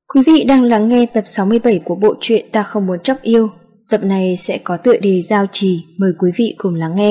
Quý vị đang lắng nghe tập 67 của bộ truyện Ta Không Muốn Chóc Yêu. Tập này sẽ có tựa đề Giao Trì, mời quý vị cùng lắng nghe.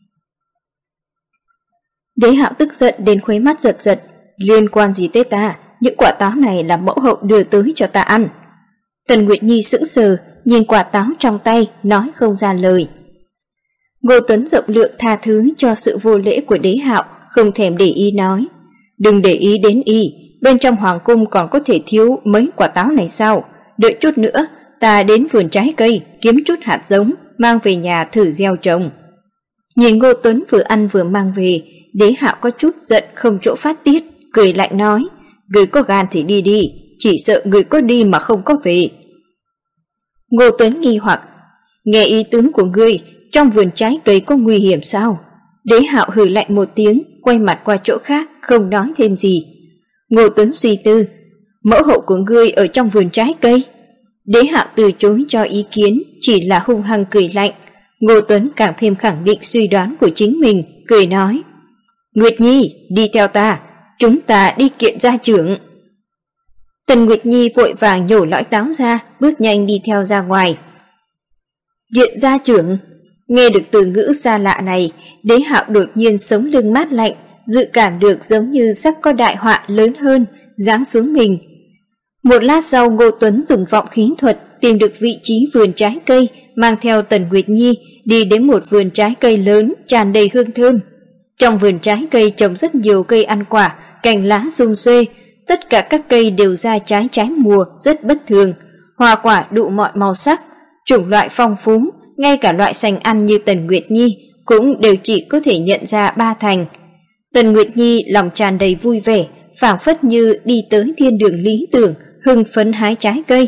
Đế Hạo tức giận đến khuấy mắt giật giật. Liên quan gì tới ta? Những quả táo này là mẫu hậu đưa tới cho ta ăn. Tần Nguyệt Nhi sững sờ, nhìn quả táo trong tay, nói không ra lời. Ngô Tuấn rộng lượng tha thứ cho sự vô lễ của Đế Hạo, không thèm để ý nói. Đừng để ý đến y, bên trong hoàng cung còn có thể thiếu mấy quả táo này sao? Đợi chút nữa, ta đến vườn trái cây, kiếm chút hạt giống, mang về nhà thử gieo trồng. Nhìn Ngô Tuấn vừa ăn vừa mang về, Đế Hạo có chút giận không chỗ phát tiết, cười lạnh nói. Người có gan thì đi đi, chỉ sợ người có đi mà không có về. Ngô Tuấn nghi hoặc, nghe ý tứ của ngươi, trong vườn trái cây có nguy hiểm sao? Đế Hạo hừ lạnh một tiếng, quay mặt qua chỗ khác, không nói thêm gì. Ngô Tuấn suy tư, mẫu hậu của ngươi ở trong vườn trái cây. Đế Hạo từ chối cho ý kiến, chỉ là hung hăng cười lạnh. Ngô Tuấn càng thêm khẳng định suy đoán của chính mình, cười nói. Nguyệt Nhi, đi theo ta, chúng ta đi kiện gia trưởng. Tần Nguyệt Nhi vội vàng nhổ lõi táo ra, bước nhanh đi theo ra ngoài. Kiện gia trưởng. Nghe được từ ngữ xa lạ này, Đế Hạo đột nhiên sống lưng mát lạnh, dự cảm được giống như sắp có đại họa lớn hơn giáng xuống mình. Một lát sau, Ngô Tuấn dùng vọng khí thuật tìm được vị trí vườn trái cây, mang theo Tần Nguyệt Nhi đi đến một vườn trái cây lớn tràn đầy hương thơm. Trong vườn trái cây trồng rất nhiều cây ăn quả, cành lá sum xuê, tất cả các cây đều ra trái trái mùa rất bất thường, hoa quả đủ mọi màu sắc, chủng loại phong phú, ngay cả loại sành ăn như Tần Nguyệt Nhi cũng đều chỉ có thể nhận ra 3 thành. Tần Nguyệt Nhi lòng tràn đầy vui vẻ, phảng phất như đi tới thiên đường lý tưởng, hưng phấn hái trái cây.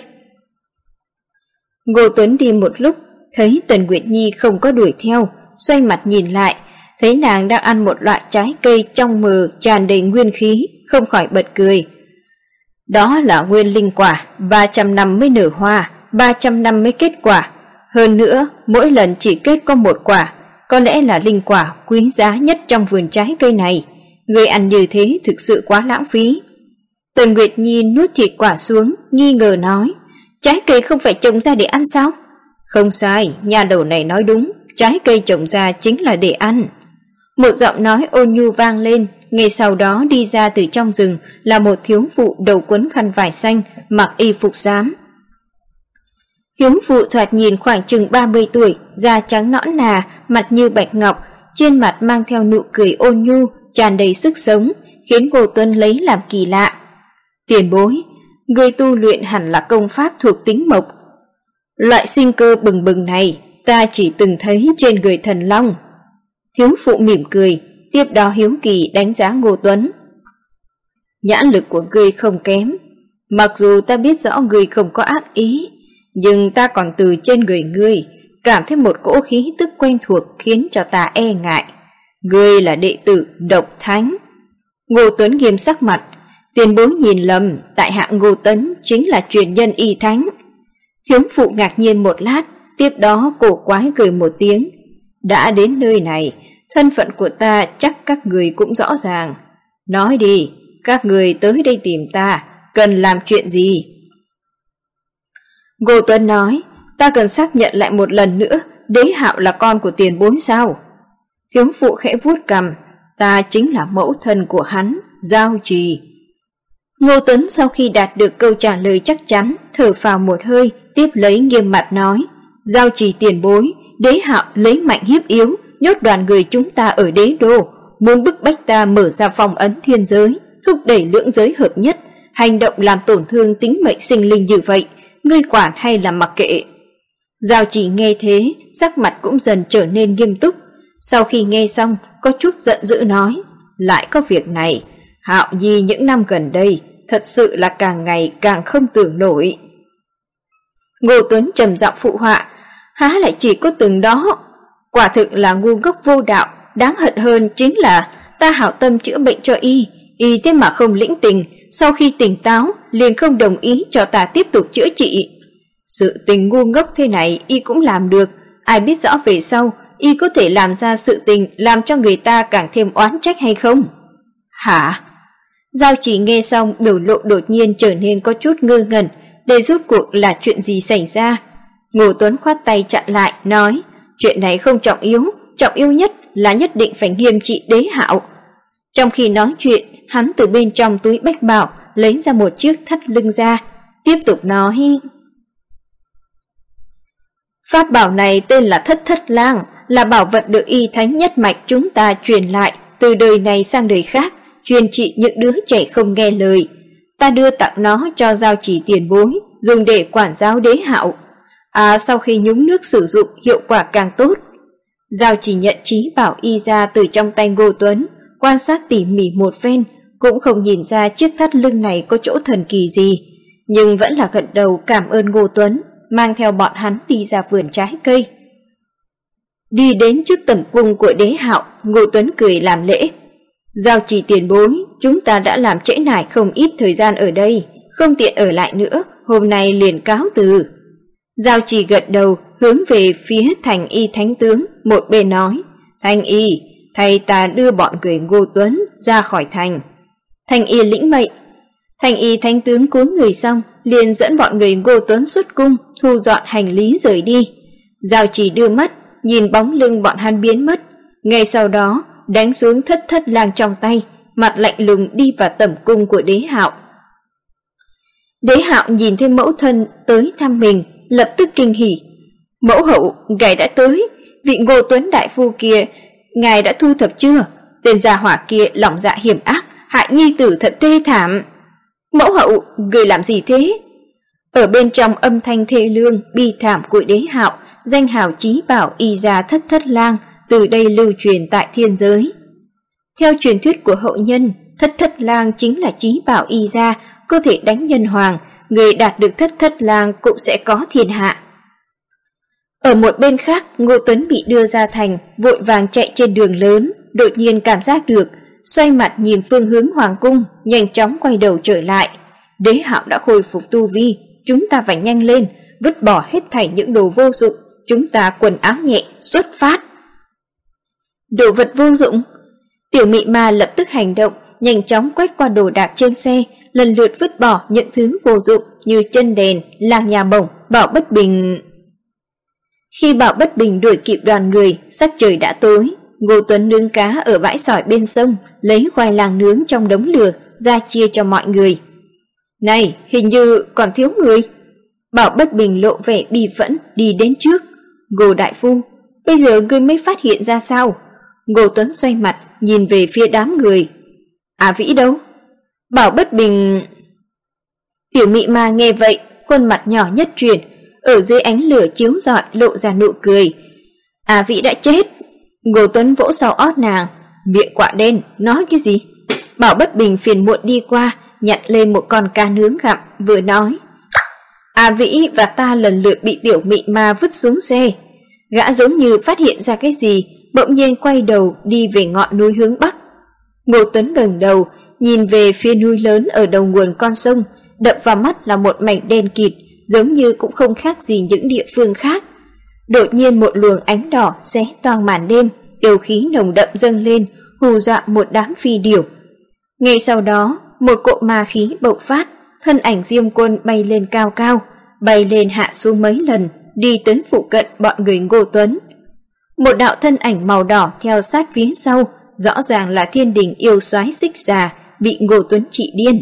Ngô Tuấn đi một lúc, thấy Tần Nguyệt Nhi không có đuổi theo, xoay mặt nhìn lại, thấy nàng đang ăn một loại trái cây trong mờ tràn đầy nguyên khí, không khỏi bật cười. Đó là nguyên linh quả, 300 năm mới nở hoa, 300 năm mới kết quả. Hơn nữa, mỗi lần chỉ kết có một quả, có lẽ là linh quả quý giá nhất trong vườn trái cây này. Người ăn như thế thực sự quá lãng phí. Tần Nguyệt Nhi nuốt thịt quả xuống, nghi ngờ nói. Trái cây không phải trồng ra để ăn sao? Không sai, nhà đầu này nói đúng, trái cây trồng ra chính là để ăn. Một giọng nói ôn nhu vang lên, ngay sau đó đi ra từ trong rừng là một thiếu phụ đầu quấn khăn vải xanh, mặc y phục xám. Thiếu phụ thoạt nhìn khoảng chừng 30 tuổi, da trắng nõn nà, mặt như bạch ngọc, trên mặt mang theo nụ cười ôn nhu, tràn đầy sức sống, khiến Ngô Tuấn lấy làm kỳ lạ. Tiền bối, người tu luyện hẳn là công pháp thuộc tính mộc. Loại sinh cơ bừng bừng này, ta chỉ từng thấy trên người thần long. Thiếu phụ mỉm cười, tiếp đó hiếu kỳ đánh giá Ngô Tuấn. Nhãn lực của ngươi không kém, mặc dù ta biết rõ ngươi không có ác ý, nhưng ta còn từ trên người ngươi cảm thấy một cỗ khí tức quen thuộc khiến cho ta e ngại. Ngươi là đệ tử Độc Thánh. Ngô Tuấn nghiêm sắc mặt. Tiền bối nhìn lầm, tại hạ Ngô Tuấn chính là truyền nhân y thánh. Thiếu phụ ngạc nhiên một lát, tiếp đó cổ quái cười một tiếng. Đã đến nơi này, thân phận của ta chắc các người cũng rõ ràng. Nói đi, các người tới đây tìm ta, cần làm chuyện gì? Ngô Tuấn nói, ta cần xác nhận lại một lần nữa, Đế Hạo là con của tiền bối sao? Thiếu phụ khẽ vuốt cằm, ta chính là mẫu thân của hắn, Giao Trì. Ngô Tuấn sau khi đạt được câu trả lời chắc chắn, thở phào một hơi, tiếp lấy nghiêm mặt nói, Giao Trì tiền bối, Đế Hạo lấy mạnh hiếp yếu, nhốt đoàn người chúng ta ở đế đô, muốn bức bách ta mở ra phong ấn thiên giới, thúc đẩy lưỡng giới hợp nhất, hành động làm tổn thương tính mệnh sinh linh như vậy, ngươi quản hay là mặc kệ? Giao Trì nghe thế, sắc mặt cũng dần trở nên nghiêm túc. Sau khi nghe xong, có chút giận dữ nói, lại có việc này, Hạo Nhi những năm gần đây thật sự là càng ngày càng không tưởng nổi. Ngô Tuấn trầm giọng phụ họa, há lại chỉ có từng đó, quả thực là ngu ngốc vô đạo, đáng hận hơn chính là ta hảo tâm chữa bệnh cho y thế mà không lĩnh tình, sau khi tỉnh táo liền không đồng ý cho ta tiếp tục chữa trị. Sự tình ngu ngốc thế này y cũng làm được, ai biết rõ về sau y có thể làm ra sự tình làm cho người ta càng thêm oán trách hay không? Hả? Giao Chỉ nghe xong biểu lộ đột nhiên trở nên có chút ngơ ngẩn, đây rốt cuộc là chuyện gì xảy ra? Ngô Tuấn khoát tay chặn lại, nói, chuyện này không trọng yếu nhất là nhất định phải nghiêm trị Đế Hạo. Trong khi nói chuyện, hắn từ bên trong túi bách bảo lấy ra một chiếc thắt lưng ra, tiếp tục nói, pháp bảo này tên là Thất Thất Lang, là bảo vật được y thánh nhất mạch chúng ta truyền lại từ đời này sang đời khác, chuyên trị những đứa trẻ không nghe lời. Ta đưa tặng nó cho Giao Chỉ tiền bối, dùng để quản giáo Đế Hạo. Sau khi nhúng nước sử dụng hiệu quả càng tốt. Giao Chỉ nhận trí bảo y ra từ trong tay Ngô Tuấn, quan sát tỉ mỉ một phen, cũng không nhìn ra chiếc thắt lưng này có chỗ thần kỳ gì, nhưng vẫn là gật đầu cảm ơn Ngô Tuấn, mang theo bọn hắn đi ra vườn trái cây. Đi đến trước tẩm cung của Đế Hạo, Ngô Tuấn cười làm lễ. Giao Chỉ tiền bối, chúng ta đã làm trễ nải không ít thời gian ở đây, không tiện ở lại nữa, hôm nay liền cáo từ. Giao Chỉ gật đầu, hướng về phía Thành Y thánh tướng, một bên nói, Thành Y, thầy ta đưa bọn người Ngô Tuấn ra khỏi thành. Thành Y lĩnh mệnh. Thành Y thánh tướng cúi người xong, liền dẫn bọn người Ngô Tuấn xuất cung, thu dọn hành lý rời đi. Giao Chỉ đưa mắt, nhìn bóng lưng bọn hắn biến mất, ngay sau đó đánh xuống Thất Thất Lang trong tay, mặt lạnh lùng đi vào tẩm cung của Đế Hạo. Đế Hạo nhìn thấy mẫu thân tới thăm mình, lập tức kinh hỉ. Mẫu hậu, ngài đã tới, vị Ngô Tuấn đại phu kia, ngài đã thu thập chưa? Tên gia hỏa kia lòng dạ hiểm ác, hại nhi tử thật thê thảm. Mẫu hậu, người làm gì thế? Ở bên trong âm thanh thê lương, bi thảm của Đế Hạo, danh hào chí bảo y gia Thất Thất Lang từ đây lưu truyền tại thiên giới. Theo truyền thuyết của hậu nhân, Thất Thất Lang chính là chí bảo y gia, có thể đánh nhân hoàng, người đạt được Thất Thất Lang cũng sẽ có thiên hạ. Ở một bên khác, Ngô Tuấn bị đưa ra thành, vội vàng chạy trên đường lớn, đột nhiên cảm giác được, xoay mặt nhìn phương hướng hoàng cung, nhanh chóng quay đầu trở lại. Đế Hạo đã khôi phục tu vi, chúng ta phải nhanh lên, vứt bỏ hết thảy những đồ vô dụng, chúng ta quần áo nhẹ, xuất phát. Đồ vật vô dụng? Tiểu Mị Ma lập tức hành động, nhanh chóng quét qua đồ đạc trên xe, lần lượt vứt bỏ những thứ vô dụng như chân đèn, làng nhà bổng, Bảo Bất Bình. Khi Bảo Bất Bình đuổi kịp đoàn người, sắc trời đã tối. Ngô Tuấn nướng cá ở bãi sỏi bên sông, lấy khoai lang nướng trong đống lửa ra chia cho mọi người. Này, hình như còn thiếu người. Bảo Bất Bình lộ vẻ bi phẫn đi đến trước. Ngô đại phu, bây giờ ngươi mới phát hiện ra sao? Ngô Tuấn xoay mặt nhìn về phía đám người. Vĩ đâu? Bảo Bất Bình... Tiểu Mị Ma nghe vậy, khuôn mặt nhỏ nhất chuyển, ở dưới ánh lửa chiếu rọi lộ ra nụ cười. Vĩ đã chết. Ngô Tuấn vỗ sau ót nàng. Miệng quạ đen, nói cái gì? Bảo Bất Bình phiền muộn đi qua, nhặt lên một con cá nướng gặm, vừa nói. Vĩ và ta lần lượt bị Tiểu Mị Ma vứt xuống xe. Gã giống như phát hiện ra cái gì, bỗng nhiên quay đầu đi về ngọn núi hướng bắc. Ngô Tuấn ngẩng đầu, nhìn về phía núi lớn ở đầu nguồn con sông, đập vào mắt là một mảnh đen kịt, giống như cũng không khác gì những địa phương khác. Đột nhiên một luồng ánh đỏ xé toang màn đêm, yêu khí nồng đậm dâng lên, hù dọa một đám phi điểu. Ngay sau đó, một cỗ ma khí bộc phát, thân ảnh Diêm Quân bay lên cao cao, bay lên hạ xuống mấy lần, đi tới phụ cận bọn người Ngô Tuấn. Một đạo thân ảnh màu đỏ theo sát phía sau, rõ ràng là thiên đình yêu soái Xích Xà, bị Ngô Tuấn trị điên.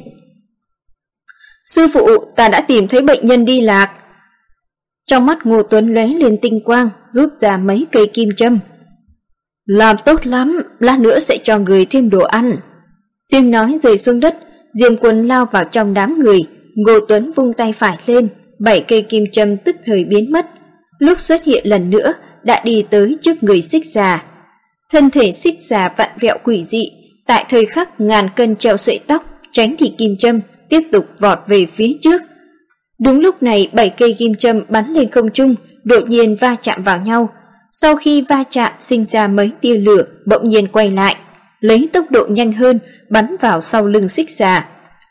Sư phụ, ta đã tìm thấy bệnh nhân đi lạc. Trong mắt Ngô Tuấn lóe lên tinh quang, rút ra mấy cây kim châm. Làm tốt lắm, lát nữa sẽ cho người thêm đồ ăn. Tiếng nói rơi xuống đất, Diêm Quân lao vào trong đám người, Ngô Tuấn vung tay phải lên, 7 cây kim châm tức thời biến mất. Lúc xuất hiện lần nữa, đã đi tới trước người Xích Xà. Thân thể Xích Xà vặn vẹo quỷ dị, tại thời khắc ngàn cân treo sợi tóc, tránh thì kim châm, tiếp tục vọt về phía trước. Đúng lúc này 7 cây kim châm bắn lên không trung, đột nhiên va chạm vào nhau. Sau khi va chạm sinh ra mấy tia lửa, bỗng nhiên quay lại, lấy tốc độ nhanh hơn, bắn vào sau lưng Xích Xà.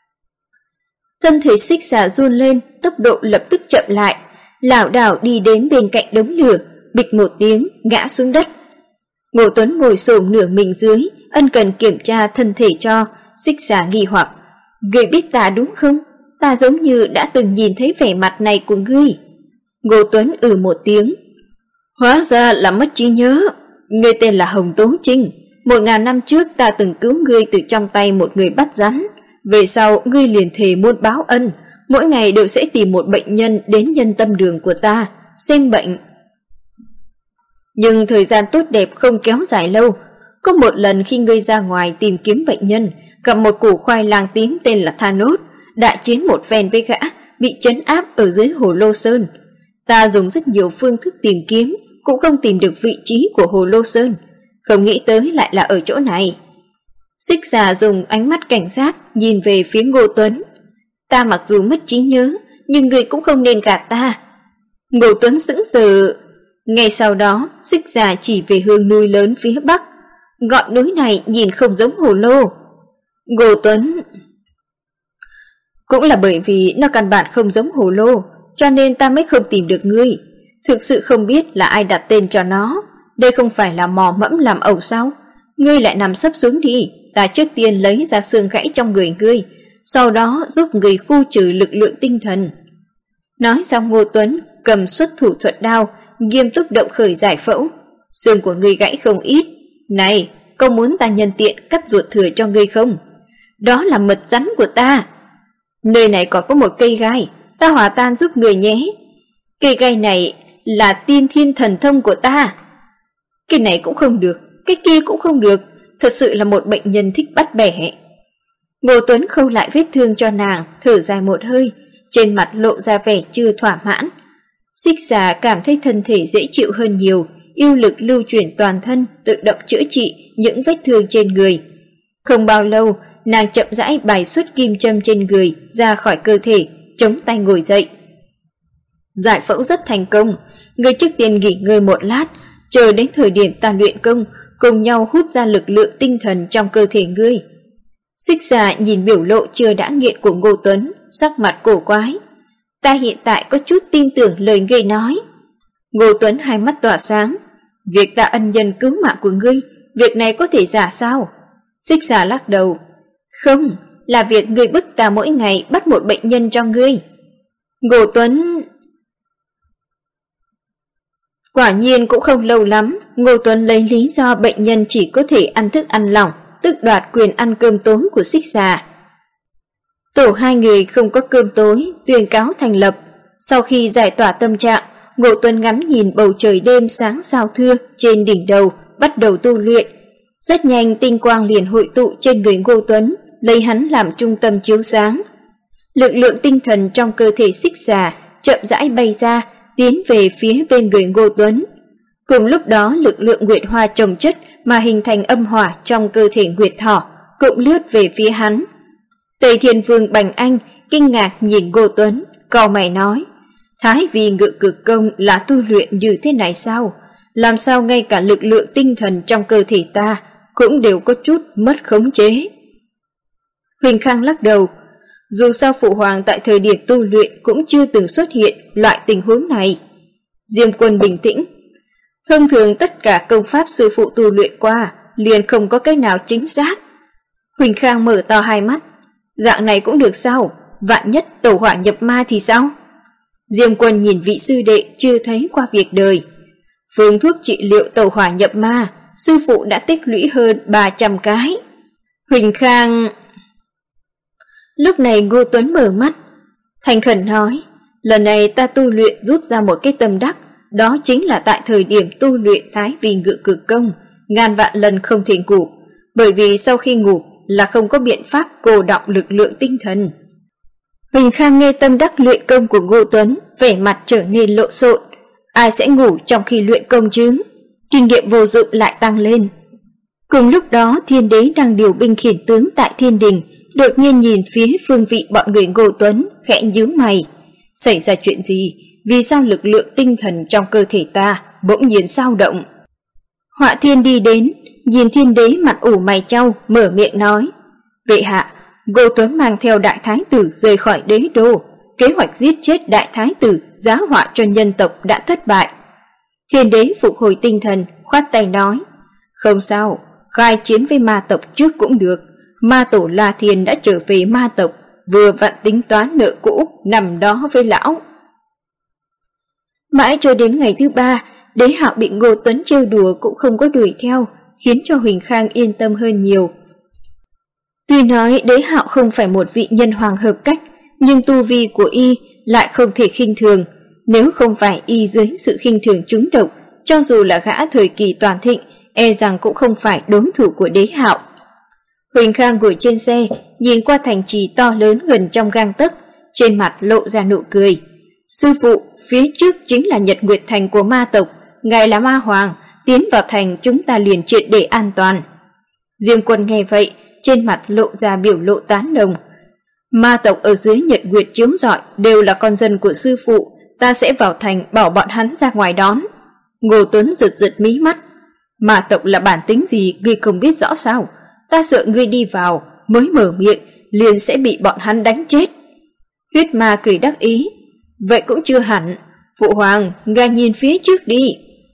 Thân thể Xích Xà run lên, tốc độ lập tức chậm lại, lảo đảo đi đến bên cạnh đống lửa, bịch một tiếng ngã xuống đất. Ngô Tuấn ngồi xổm nửa mình dưới, ân cần kiểm tra thân thể cho, Xích Xà nghi hoặc. Ngươi biết ta đúng không? Ta giống như đã từng nhìn thấy vẻ mặt này của ngươi. Ngô Tuấn một tiếng. Hóa ra là mất trí nhớ. Ngươi tên là Hồng Tố Trinh. 1000 năm trước ta từng cứu ngươi từ trong tay một người bắt rắn. Về sau ngươi liền thề muốn báo ân, mỗi ngày đều sẽ tìm một bệnh nhân đến nhân tâm đường của ta xem bệnh. Nhưng thời gian tốt đẹp không kéo dài lâu. Có một lần khi ngươi ra ngoài tìm kiếm bệnh nhân, gặp một củ khoai lang tím tên là Thanos, đại chiến một phen với gã, bị trấn áp ở dưới Hồ Lô Sơn. Ta dùng rất nhiều phương thức tìm kiếm, cũng không tìm được vị trí của Hồ Lô Sơn, không nghĩ tới lại là ở chỗ này. Xích Xà dùng ánh mắt cảnh giác nhìn về phía Ngô Tuấn. Ta mặc dù mất trí nhớ, nhưng người cũng không nên gạt ta. Ngô Tuấn sững sờ. Ngay sau đó, Xích Xà chỉ về hướng núi lớn phía bắc. Ngọn núi này nhìn không giống hồ lô. Ngô Tuấn. Cũng là bởi vì nó căn bản không giống hồ lô, cho nên ta mới không tìm được ngươi. Thực sự không biết là ai đặt tên cho nó. Đây không phải là mò mẫm làm ẩu sao? Ngươi lại nằm sấp xuống đi, ta trước tiên lấy ra xương gãy trong người ngươi, sau đó giúp người khu trừ lực lượng tinh thần. Nói xong Ngô Tuấn cầm xuất thủ thuật đao, nghiêm túc động khởi giải phẫu. Xương của ngươi gãy không ít. Này, có muốn ta nhân tiện cắt ruột thừa cho ngươi không? Đó là mật rắn của ta. Nơi này còn có một cây gai, ta hòa tan giúp người nhé. Cây gai này là tiên thiên thần thông của ta. Cái này cũng không được, cái kia cũng không được, thật sự là một bệnh nhân thích bắt bẻ. Ngô Tuấn khâu lại vết thương cho nàng, thở dài một hơi, trên mặt lộ ra vẻ chưa thỏa mãn. Xích Xà cảm thấy thân thể dễ chịu hơn nhiều, yêu lực lưu chuyển toàn thân, tự động chữa trị những vết thương trên người. Không bao lâu, nàng chậm rãi bài xuất kim châm trên người ra khỏi cơ thể, chống tay ngồi dậy. Giải phẫu rất thành công, ngươi trước tiên nghỉ ngơi một lát, chờ đến thời điểm ta luyện công, cùng nhau hút ra lực lượng tinh thần trong cơ thể ngươi. Xích Xà nhìn biểu lộ chưa đã nghiện của Ngô Tuấn, sắc mặt cổ quái. Ta hiện tại có chút tin tưởng lời ngươi nói. Ngô Tuấn hai mắt tỏa sáng. Việc ta ân nhân cứu mạng của ngươi, việc này có thể giả sao? Xích Xà lắc đầu. Không, là việc ngươi bức ta mỗi ngày bắt một bệnh nhân cho ngươi. Ngô Tuấn... Quả nhiên cũng không lâu lắm, Ngô Tuấn lấy lý do bệnh nhân chỉ có thể ăn thức ăn lỏng, tức đoạt quyền ăn cơm tối của Xích Xà. Tổ hai người không có cơm tối, tuyên cáo thành lập. Sau khi giải tỏa tâm trạng, Ngô Tuấn ngắm nhìn bầu trời đêm sáng sao thưa trên đỉnh đầu, bắt đầu tu luyện. Rất nhanh tinh quang liền hội tụ trên người Ngô Tuấn, lấy hắn làm trung tâm chiếu sáng. Lực lượng tinh thần trong cơ thể Xích Xà chậm rãi bay ra, tiến về phía bên người Ngô Tuấn. Cùng lúc đó lực lượng nguyệt hoa chồng chất mà hình thành âm hỏa trong cơ thể Nguyệt Thỏ cũng lướt về phía hắn. Tây Thiên Vương Bành Anh kinh ngạc nhìn Ngô Tuấn, cau mày nói: Thái Vi ngự cực công là tu luyện như thế này sao? Làm sao ngay cả lực lượng tinh thần trong cơ thể ta cũng đều có chút mất khống chế? Huỳnh Khang lắc đầu. Dù sao Phụ Hoàng tại thời điểm tu luyện cũng chưa từng xuất hiện loại tình huống này. Diêm Quân bình tĩnh. Thông thường tất cả công pháp sư phụ tu luyện qua liền không có cái nào chính xác. Huỳnh Khang mở to hai mắt. Dạng này cũng được sao? Vạn nhất tẩu hỏa nhập ma thì sao? Diêm Quân nhìn vị sư đệ chưa thấy qua việc đời. Phương thuốc trị liệu tẩu hỏa nhập ma, sư phụ đã tích lũy hơn 300 cái. Huỳnh Khang... Lúc này Ngô Tuấn mở mắt, thành khẩn nói: lần này ta tu luyện rút ra một cái tâm đắc, đó chính là tại thời điểm tu luyện Thái Vi ngự cực công, ngàn vạn lần không thể ngủ, bởi vì sau khi ngủ là không có biện pháp cô đọng lực lượng tinh thần. Huỳnh Khang nghe tâm đắc luyện công của Ngô Tuấn, vẻ mặt trở nên lộn xộn. Ai sẽ ngủ trong khi luyện công chứ? Kinh nghiệm vô dụng lại tăng lên. Cùng lúc đó Thiên Đế đang điều binh khiển tướng tại Thiên Đình, đột nhiên nhìn phía phương vị bọn người Ngô Tuấn, khẽ nhíu mày. Xảy ra chuyện gì? Vì sao lực lượng tinh thần trong cơ thể ta bỗng nhiên dao động? Họa Thiên đi đến, nhìn Thiên Đế mặt ủ mày chau, mở miệng nói: Bệ hạ, Ngô Tuấn mang theo đại thái tử rời khỏi đế đô, kế hoạch giết chết đại thái tử giá họa cho nhân tộc đã thất bại. Thiên Đế phục hồi tinh thần, khoát tay nói: Không sao, khai chiến với ma tộc trước cũng được, ma tổ La Thiên đã trở về ma tộc, vừa vặn tính toán nợ cũ nằm đó với lão. Mãi cho đến ngày thứ 3, Đế Hạo bị Ngô Tuấn trêu đùa cũng không có đuổi theo, khiến cho Huỳnh Khang yên tâm hơn nhiều. Tuy nói Đế Hạo không phải một vị nhân hoàng hợp cách, nhưng tu vi của y lại không thể khinh thường. Nếu không phải y dưới sự khinh thường trúng độc, cho dù là gã thời kỳ toàn thịnh, e rằng cũng không phải đối thủ của Đế Hạo. Huỳnh Khang ngồi trên xe, nhìn qua thành trì to lớn gần trong gang tấc, trên mặt lộ ra nụ cười. Sư phụ, phía trước chính là Nhật Nguyệt Thành của ma tộc, ngài là ma hoàng, tiến vào thành chúng ta liền triệt để an toàn. Diêm Quân nghe vậy, trên mặt lộ ra biểu lộ tán đồng. Ma tộc ở dưới Nhật Nguyệt chiếu rọi đều là con dân của sư phụ, ta sẽ vào thành bảo bọn hắn ra ngoài đón. Ngô Tuấn giật giật mí mắt. Ma tộc là bản tính gì ngươi không biết rõ sao? Ta sợ ngươi đi vào, mới mở miệng, liền sẽ bị bọn hắn đánh chết. Huyết Ma cười đắc ý. Vậy cũng chưa hẳn, phụ hoàng, ngài nhìn phía trước đi.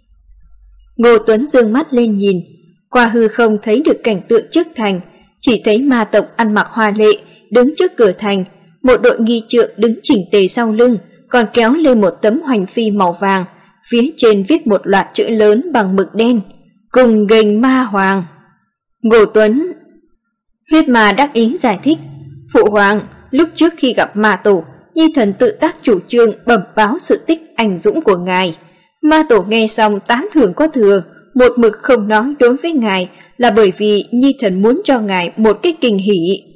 Ngô Tuấn dương mắt lên nhìn, qua hư không thấy được cảnh tượng trước thành, chỉ thấy ma tộc ăn mặc hoa lệ, đứng trước cửa thành, một đội nghi trượng đứng chỉnh tề sau lưng, còn kéo lên một tấm hoành phi màu vàng, phía trên viết một loạt chữ lớn bằng mực đen, cùng nghênh ma hoàng. Ngô Tuấn. Huyết Ma đắc ý giải thích, phụ hoàng, lúc trước khi gặp ma tổ, nhi thần tự tác chủ trương bẩm báo sự tích anh dũng của ngài. Ma tổ nghe xong tán thưởng có thừa, một mực không nói đối với ngài là bởi vì nhi thần muốn cho ngài một cái kinh hỉ.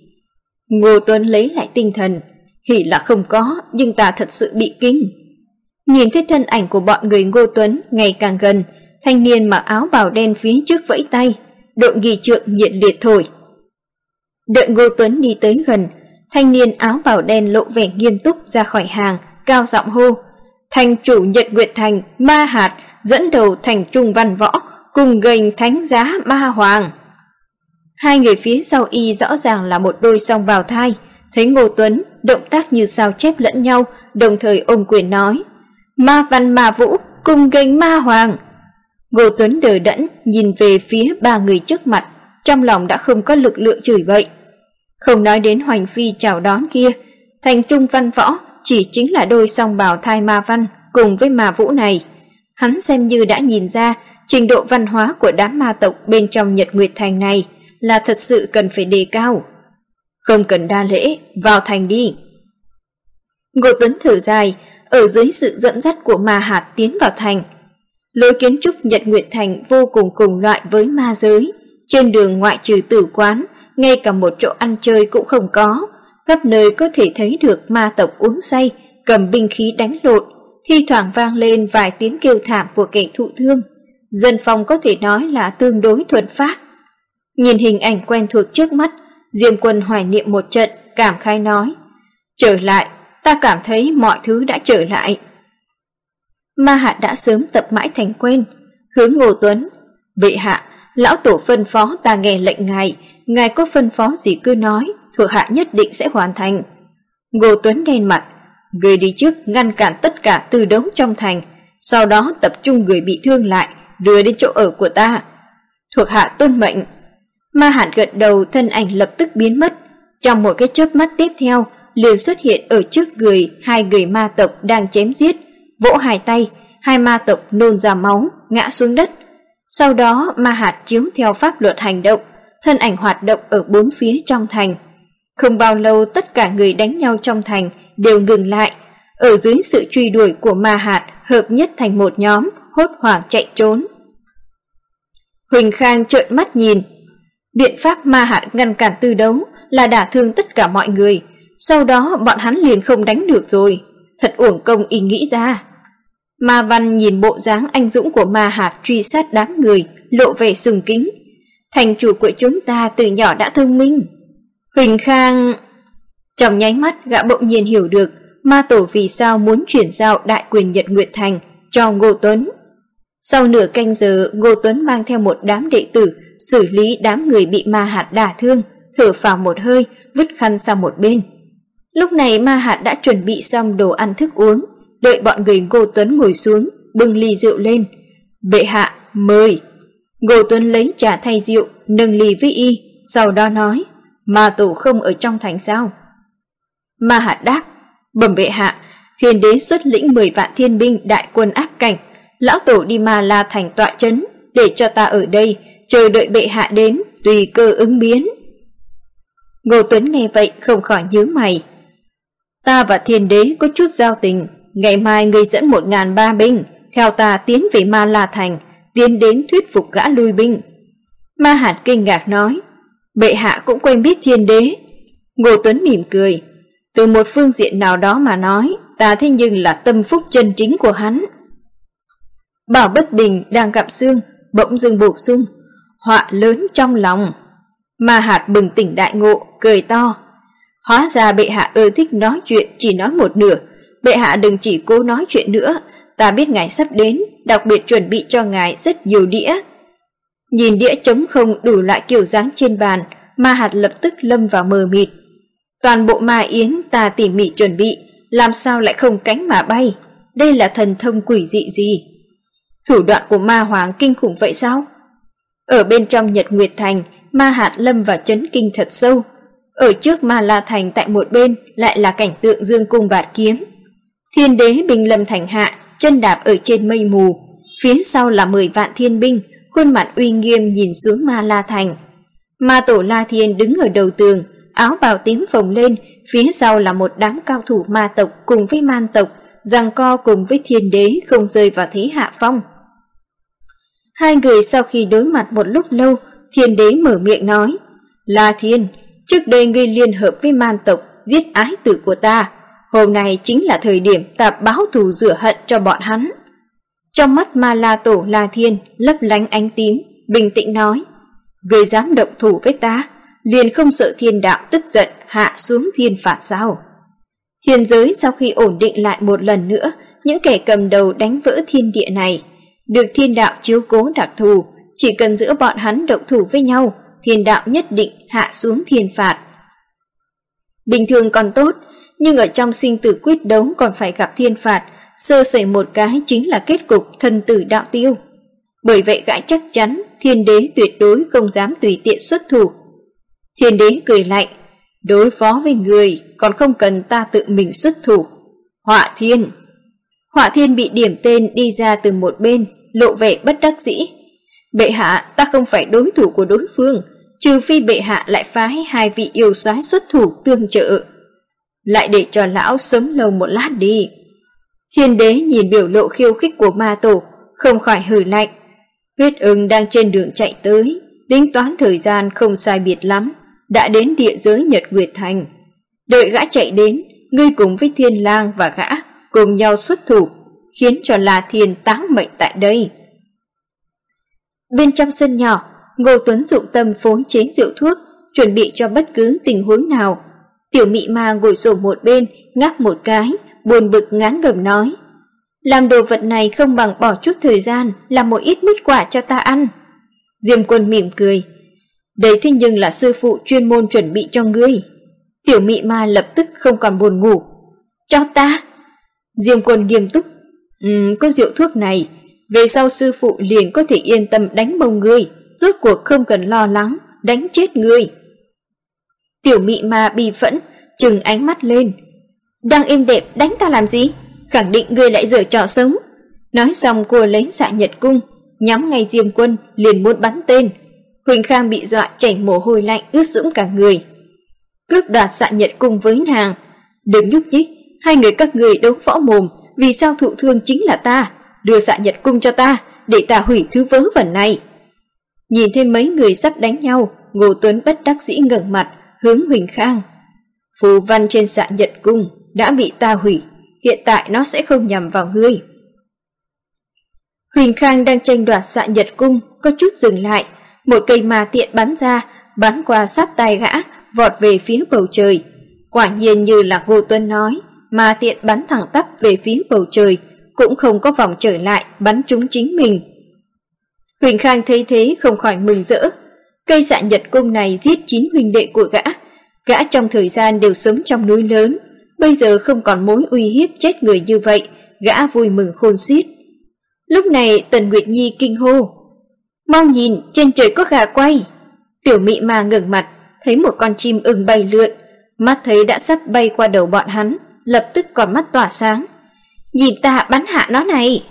Ngô Tuấn lấy lại tinh thần, hỉ là không có, nhưng ta thật sự bị kinh. Nhìn thấy thân ảnh của bọn người Ngô Tuấn ngày càng gần, thanh niên mặc áo bào đen phía trước vẫy tay, đội nghi trượng nhiệt liệt thổi. Đợi Ngô Tuấn đi tới gần, thanh niên áo bào đen lộ vẻ nghiêm túc ra khỏi hàng, cao giọng hô: Thành chủ Nhật Nguyệt Thành Ma Hạt dẫn đầu thành trung văn võ, cùng nghênh thánh giá ma hoàng. Hai người phía sau y rõ ràng là một đôi song bào thai, thấy Ngô Tuấn động tác như sao chép lẫn nhau, đồng thời ôm quyền nói: Ma Văn Ma Vũ cùng nghênh ma hoàng. Ngô Tuấn đờ đẫn nhìn về phía ba người trước mặt, trong lòng đã không có lực lượng chửi bậy. Không nói đến hoành phi chào đón kia, thành trung văn võ chỉ chính là đôi song bào thai Ma Văn cùng với Ma Vũ này. Hắn xem như đã nhìn ra trình độ văn hóa của đám ma tộc bên trong Nhật Nguyệt Thành này là thật sự cần phải đề cao. Không cần đa lễ, vào thành đi. Ngô Tuấn thở dài, ở dưới sự dẫn dắt của Ma Hạt tiến vào thành. Lối kiến trúc Nhật Nguyệt Thành vô cùng cùng loại với ma giới, trên đường ngoại trừ tử quán, ngay cả một chỗ ăn chơi cũng không có, khắp nơi có thể thấy được ma tộc uống say, cầm binh khí đánh lộn, thi thoảng vang lên vài tiếng kêu thảm của kẻ thụ thương. Dân phong có thể nói là tương đối thuần phác. Nhìn hình ảnh quen thuộc trước mắt, Diêm Quân hoài niệm một trận, cảm khái nói: Trở lại, ta cảm thấy mọi thứ đã trở lại. Ma Hạt đã sớm tập mãi thành quen, hướng Ngô Tuấn: Bệ hạ, lão tổ phân phó ta nghe lệnh ngài có phân phó gì cứ nói, thuộc hạ nhất định sẽ hoàn thành. Ngô Tuấn đen mặt: Người đi trước ngăn cản tất cả tư đấu trong thành, sau đó tập trung người bị thương lại, đưa đến chỗ ở của ta. Thuộc hạ tuân mệnh. Ma Hạt gật đầu, thân ảnh lập tức biến mất. Trong một cái chớp mắt tiếp theo, liền xuất hiện ở trước người hai người ma tộc đang chém giết, vỗ hai tay, hai ma tộc nôn ra máu, ngã xuống đất. Sau đó Ma Hạt chiếu theo pháp luật hành động, thân ảnh hoạt động ở bốn phía trong thành. Không bao lâu tất cả người đánh nhau trong thành đều ngừng lại, ở dưới sự truy đuổi của Ma Hạt hợp nhất thành một nhóm, hốt hoảng chạy trốn. Huỳnh Khang trợn mắt nhìn. Biện pháp Ma Hạt ngăn cản tư đấu là đả thương tất cả mọi người, sau đó bọn hắn liền không đánh được rồi, thật uổng công ý nghĩ ra. Ma Văn nhìn bộ dáng anh dũng của Ma Hạt truy sát đám người, lộ vẻ sùng kính. Thành chủ của chúng ta từ nhỏ đã thông minh. Huỳnh Khang... Trong nháy mắt gã bỗng nhiên hiểu được ma tổ vì sao muốn chuyển giao đại quyền Nhật Nguyệt Thành cho Ngô Tuấn. Sau nửa canh giờ, Ngô Tuấn mang theo một đám đệ tử xử lý đám người bị Ma Hạt đả thương, thở phào một hơi, vứt khăn sang một bên. Lúc này Ma Hạt đã chuẩn bị xong đồ ăn thức uống, đợi bọn người Ngô Tuấn ngồi xuống, bưng ly rượu lên. Bệ hạ, mời. Ngô Tuấn lấy trà thay rượu, nâng ly với y, sau đó nói: Ma Tổ không ở trong thành sao? Ma Hạt đáp, bẩm bệ hạ, Thiên đế xuất lĩnh 10 vạn thiên binh đại quân áp cảnh, lão tổ đi Ma La thành tọa trấn, để cho ta ở đây chờ đợi bệ hạ đến, tùy cơ ứng biến. Ngô Tuấn nghe vậy không khỏi nhíu mày. Ta và Thiên đế có chút giao tình, ngày mai ngươi dẫn 1003 binh theo ta tiến về Ma La thành, tiến đến thuyết phục gã lui binh. Ma Hạt kinh ngạc nói, bệ hạ cũng quen biết Thiên đế. Ngô Tuấn mỉm cười, từ một phương diện nào đó mà nói, ta thế nhưng là tâm phúc chân chính của hắn. Bảo Bất Bình đang gặm xương, bỗng dưng bổ sung, họa lớn trong lòng. Ma Hạt bừng tỉnh đại ngộ, cười to. Hóa ra bệ hạ ưa thích nói chuyện, chỉ nói một nửa. Bệ hạ đừng chỉ cố nói chuyện nữa, ta biết ngài sắp đến, đặc biệt chuẩn bị cho ngài rất nhiều đĩa. Nhìn đĩa trống không đủ loại kiểu dáng trên bàn, Ma Hạt lập tức lâm vào mờ mịt. Toàn bộ ma yến ta tỉ mỉ chuẩn bị, làm sao lại không cánh mà bay? Đây là thần thông quỷ dị gì? Thủ đoạn của ma hoàng kinh khủng vậy sao? Ở bên trong Nhật Nguyệt Thành, Ma Hạt lâm vào chấn kinh thật sâu. Ở trước Ma La Thành tại một bên lại là cảnh tượng dương cung bạt kiếm. Thiên đế binh lâm thành hạ, chân đạp ở trên mây mù. Phía sau là 10 vạn thiên binh, khuôn mặt uy nghiêm nhìn xuống Ma La Thành. Ma Tổ La Thiên đứng ở đầu tường, áo bào tím phồng lên, phía sau là một đám cao thủ ma tộc cùng với man tộc, giằng co cùng với Thiên đế không rơi vào thế hạ phong. Hai người sau khi đối mặt một lúc lâu, Thiên đế mở miệng nói, La Thiên, trước đây ngươi liên hợp với man tộc giết ái tử của ta, hôm nay chính là thời điểm ta báo thù rửa hận cho bọn hắn. Trong mắt Ma La Tổ La Thiên lấp lánh ánh tím, bình tĩnh nói, ngươi dám động thủ với ta, liền không sợ thiên đạo tức giận hạ xuống thiên phạt sao? Thiên giới sau khi ổn định lại một lần nữa, những kẻ cầm đầu đánh vỡ thiên địa này, được thiên đạo chiếu cố đặc thù, chỉ cần giữa bọn hắn động thủ với nhau, thiên đạo nhất định hạ xuống thiên phạt. Bình thường còn tốt, nhưng ở trong sinh tử quyết đấu còn phải gặp thiên phạt, sơ sẩy một cái chính là kết cục thân tử đạo tiêu. Bởi vậy gã chắc chắn Thiên đế tuyệt đối không dám tùy tiện xuất thủ. Thiên đế cười lạnh, đối phó với người còn không cần ta tự mình xuất thủ. Họa Thiên. Họa Thiên bị điểm tên đi ra từ một bên, lộ vẻ bất đắc dĩ. Bệ hạ, ta không phải đối thủ của đối phương, trừ phi bệ hạ lại phái 2 vị yêu soái xuất thủ tương trợ. Lại để cho lão sống lâu một lát đi. Thiên đế nhìn biểu lộ khiêu khích của ma tổ, không khỏi hừ lạnh. Huyết Ưng đang trên đường chạy tới, tính toán thời gian không sai biệt lắm, đã đến địa giới Nhật Nguyệt Thành. Đợi gã chạy đến, ngươi cùng với Thiên Lang và gã cùng nhau xuất thủ, khiến cho La Thiên táng mệnh tại đây. Bên trong sân nhỏ, Ngô Tuấn dụng tâm phối chế rượu thuốc, chuẩn bị cho bất cứ tình huống nào. Tiểu Mị Ma ngồi xổm một bên, ngáp một cái, buồn bực ngán ngẩm nói, làm đồ vật này không bằng bỏ chút thời gian làm một ít mứt quả cho ta ăn. Diêm Quân mỉm cười, đấy thế nhưng là sư phụ chuyên môn chuẩn bị cho ngươi. Tiểu Mị Ma lập tức không còn buồn ngủ. Cho ta. Diêm Quân nghiêm túc, có rượu thuốc này, về sau sư phụ liền có thể yên tâm đánh bông ngươi, rốt cuộc không cần lo lắng đánh chết ngươi. Tiểu Mị Ma bi phẫn trừng ánh mắt lên, đang êm đẹp đánh ta làm gì? Khẳng định ngươi lại giở trò sống. Nói xong cô lấy Dạ Nhật cung nhắm ngay Diêm Quân, liền muốn bắn tên. Huỳnh Khang bị dọa chảy mồ hôi lạnh ướt sũng cả người. Cướp đoạt Dạ Nhật cung với nàng, đừng nhúc nhích, hai người các người đấu võ mồm, vì sao thụ thương chính là ta? Đưa Dạ Nhật cung cho ta, để ta hủy thứ vớ vẩn này. Nhìn thêm mấy người sắp đánh nhau, Ngô Tuấn bất đắc dĩ ngẩng mặt hướng Huỳnh Khang. Phù văn trên Dạ Nhật cung đã bị ta hủy, hiện tại nó sẽ không nhằm vào ngươi. Huỳnh Khang đang tranh đoạt Dạ Nhật cung, có chút dừng lại, một cây ma tiện bắn ra, bắn qua sát tai gã, vọt về phía bầu trời. Quả nhiên như là Ngô Tuấn nói, ma tiện bắn thẳng tắp về phía bầu trời, cũng không có vòng trở lại bắn trúng chính mình. Huỳnh Khang thấy thế không khỏi mừng rỡ. Cây Dạ Nhật cung này giết 9 huynh đệ của gã trong thời gian đều sống trong núi lớn, bây giờ không còn mối uy hiếp chết người như vậy, gã vui mừng khôn xiết. Lúc này Tần Nguyệt Nhi kinh hô, mau nhìn, trên trời có gà quay. Tiểu Mị Ma ngẩng mặt, thấy một con chim ưng bay lượn, mắt thấy đã sắp bay qua đầu bọn hắn, lập tức con mắt tỏa sáng. Nhìn ta bắn hạ nó này.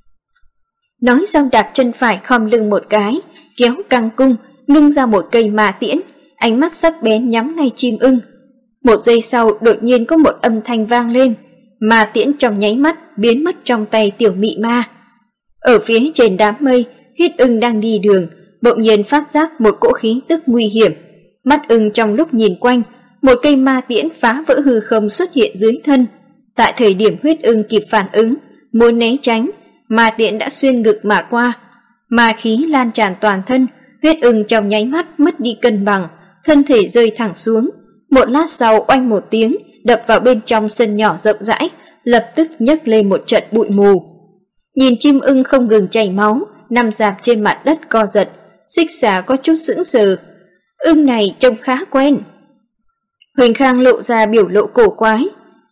Nói xong đạp chân phải khom lưng một cái, kéo căng cung, ngưng ra một cây ma tiễn, ánh mắt sắc bén nhắm ngay chim ưng. Một giây sau đột nhiên có một âm thanh vang lên, ma tiễn trong nháy mắt biến mất trong tay tiểu mị ma. Ở phía trên đám mây, Huyết Ưng đang đi đường, bỗng nhiên phát giác một cỗ khí tức nguy hiểm. Mắt ưng trong lúc nhìn quanh, một cây ma tiễn phá vỡ hư không xuất hiện dưới thân. Tại thời điểm Huyết Ưng kịp phản ứng, muốn né tránh, ma tiễn đã xuyên ngực mà qua. Ma khí lan tràn toàn thân, Huyết Ưng trong nháy mắt mất đi cân bằng, thân thể rơi thẳng xuống. Một lát sau oanh một tiếng, đập vào bên trong sân nhỏ rộng rãi, lập tức nhấc lên một trận bụi mù. Nhìn chim ưng không ngừng chảy máu, nằm rạp trên mặt đất co giật, Xích Xà có chút sững sờ. Ưng này trông khá quen. Huỳnh Khang lộ ra biểu lộ cổ quái.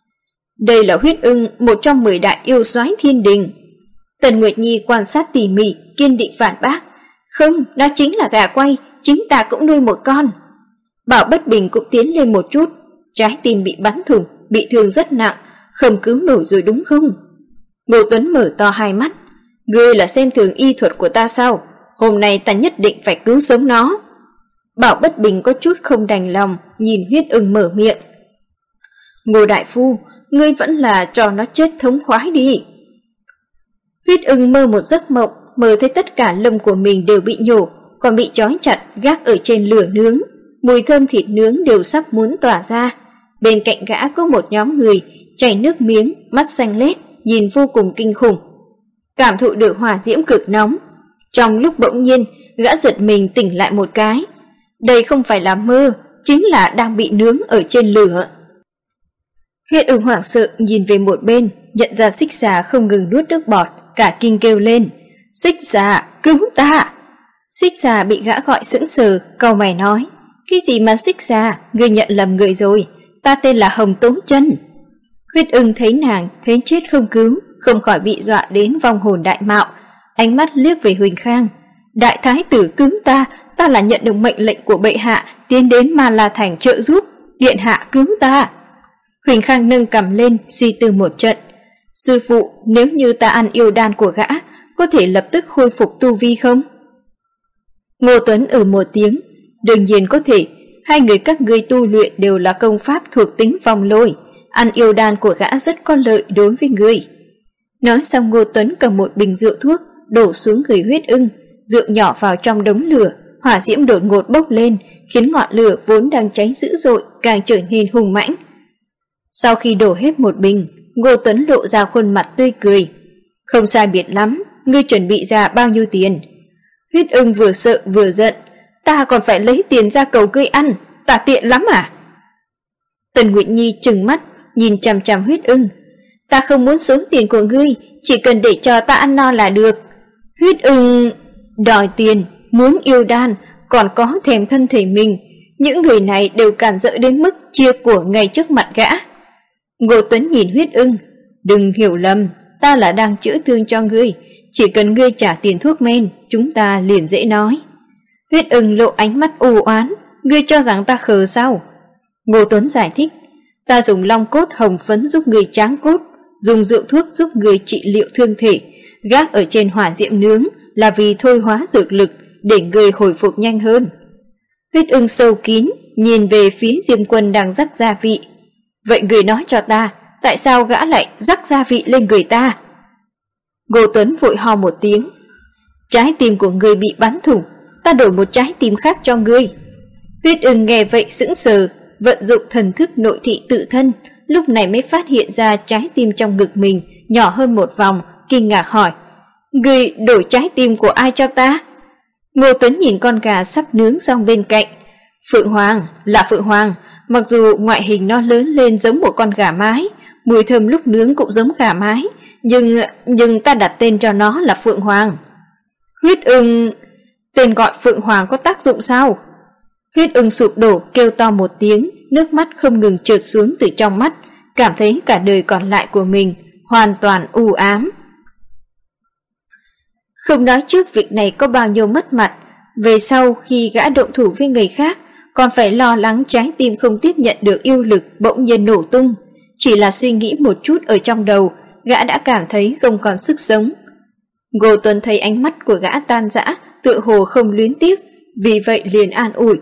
Đây là Huyết Ưng, một trong 10 đại yêu soái thiên đình. Tần Nguyệt Nhi quan sát tỉ mỉ, kiên định phản bác. Không, nó chính là gà quay, chính ta cũng nuôi một con. Bảo Bất Bình cũng tiến lên một chút, trái tim bị bắn thủng, bị thương rất nặng, không cứu nổi rồi đúng không? Ngô Tuấn mở to hai mắt. Ngươi là xem thường y thuật của ta sao? Hôm nay ta nhất định phải cứu sống nó. Bảo Bất Bình có chút không đành lòng, nhìn Huyết Ưng mở miệng. Ngô đại phu, ngươi vẫn là cho nó chết thống khoái đi. Huyết Ưng mơ một giấc mộng, mơ thấy tất cả lông của mình đều bị nhổ, còn bị trói chặt gác ở trên lửa nướng. Mùi thơm thịt nướng đều sắp muốn tỏa ra. Bên cạnh gã có một nhóm người chảy nước miếng, mắt xanh lét, nhìn vô cùng kinh khủng. Cảm thụ được hỏa diễm cực nóng. Trong lúc bỗng nhiên, gã giật mình tỉnh lại một cái. Đây không phải là mơ, chính là đang bị nướng ở trên lửa. Huyết Ưng hoảng sợ nhìn về một bên, nhận ra Xích Xà không ngừng nuốt nước bọt, cả kinh kêu lên. Xích Xà, cứu ta! Xích Xà bị gã gọi sững sờ, cau mày nói. Cái gì mà Xích Xà, ngươi nhận lầm người rồi, ta tên là Hồng Tố Chân. Huyết Ưng thấy nàng, thấy chết không cứu, không khỏi bị dọa đến vong hồn đại mạo, ánh mắt liếc về Huỳnh Khang. Đại thái tử cứu ta, ta là nhận được mệnh lệnh của bệ hạ, tiến đến Ma La Thành trợ giúp, điện hạ cứu ta. Huỳnh Khang nâng cằm lên, suy tư một trận. Sư phụ, nếu như ta ăn yêu đan của gã, có thể lập tức khôi phục tu vi không? Ngô Tuấn một tiếng. Đương nhiên có thể, hai người các ngươi tu luyện đều là công pháp thuộc tính phong lôi, ăn yêu đan của gã rất có lợi đối với ngươi. Nói xong Ngô Tuấn cầm một bình rượu thuốc, đổ xuống người Huyết Ưng, rượu nhỏ vào trong đống lửa, hỏa diễm đột ngột bốc lên, khiến ngọn lửa vốn đang cháy dữ dội càng trở nên hung mãnh. Sau khi đổ hết một bình, Ngô Tuấn lộ ra khuôn mặt tươi cười. Không sai biệt lắm, ngươi chuẩn bị ra bao nhiêu tiền? Huyết Ưng vừa sợ vừa giận. Ta còn phải lấy tiền ra cầu ngươi ăn, ta tiện lắm à? Tần Nguyệt Nhi trừng mắt, nhìn chằm chằm Huyết Ưng. Ta không muốn số tiền của ngươi, chỉ cần để cho ta ăn no là được. Huyết Ưng đòi tiền, muốn yêu đan, còn có thèm thân thể mình. Những người này đều cản rỡ đến mức chia của ngay trước mặt gã. Ngô Tuấn nhìn Huyết Ưng. Đừng hiểu lầm, ta là đang chữa thương cho ngươi, chỉ cần ngươi trả tiền thuốc men, chúng ta liền dễ nói. Huyết Ưng lộ ánh mắt u oán. Ngươi cho rằng ta khờ sao? Ngô Tuấn giải thích. Ta dùng long cốt hồng phấn giúp người tráng cốt, dùng rượu thuốc giúp người trị liệu thương thể, gác ở trên hỏa diệm nướng là vì thôi hóa dược lực để người hồi phục nhanh hơn. Huyết Ưng sâu kín nhìn về phía Diêm Quân đang rắc gia vị. Vậy người nói cho ta, tại sao gã lại rắc gia vị lên người ta? Ngô Tuấn vội ho một tiếng. Trái tim của người bị bắn thủng, ta đổi một trái tim khác cho ngươi. Huyết Ưng nghe vậy sững sờ, vận dụng thần thức nội thị tự thân, lúc này mới phát hiện ra trái tim trong ngực mình nhỏ hơn một vòng, kinh ngạc hỏi. Ngươi đổi trái tim của ai cho ta? Ngô Tuấn nhìn con gà sắp nướng xong bên cạnh. Phượng Hoàng, là Phượng Hoàng, mặc dù ngoại hình nó lớn lên giống một con gà mái, mùi thơm lúc nướng cũng giống gà mái, nhưng ta đặt tên cho nó là Phượng Hoàng. Huyết Ưng, tên gọi Phượng Hoàng có tác dụng sao? Huyết Ưng sụp đổ kêu to một tiếng, nước mắt không ngừng trượt xuống từ trong mắt, cảm thấy cả đời còn lại của mình hoàn toàn u ám. Không nói trước việc này có bao nhiêu mất mặt, về sau khi gã động thủ với người khác, còn phải lo lắng trái tim không tiếp nhận được yêu lực bỗng nhiên nổ tung. Chỉ là suy nghĩ một chút ở trong đầu, gã đã cảm thấy không còn sức sống. Ngô Tuấn thấy ánh mắt của gã tan rã, tựa hồ không luyến tiếc, vì vậy liền an ủi.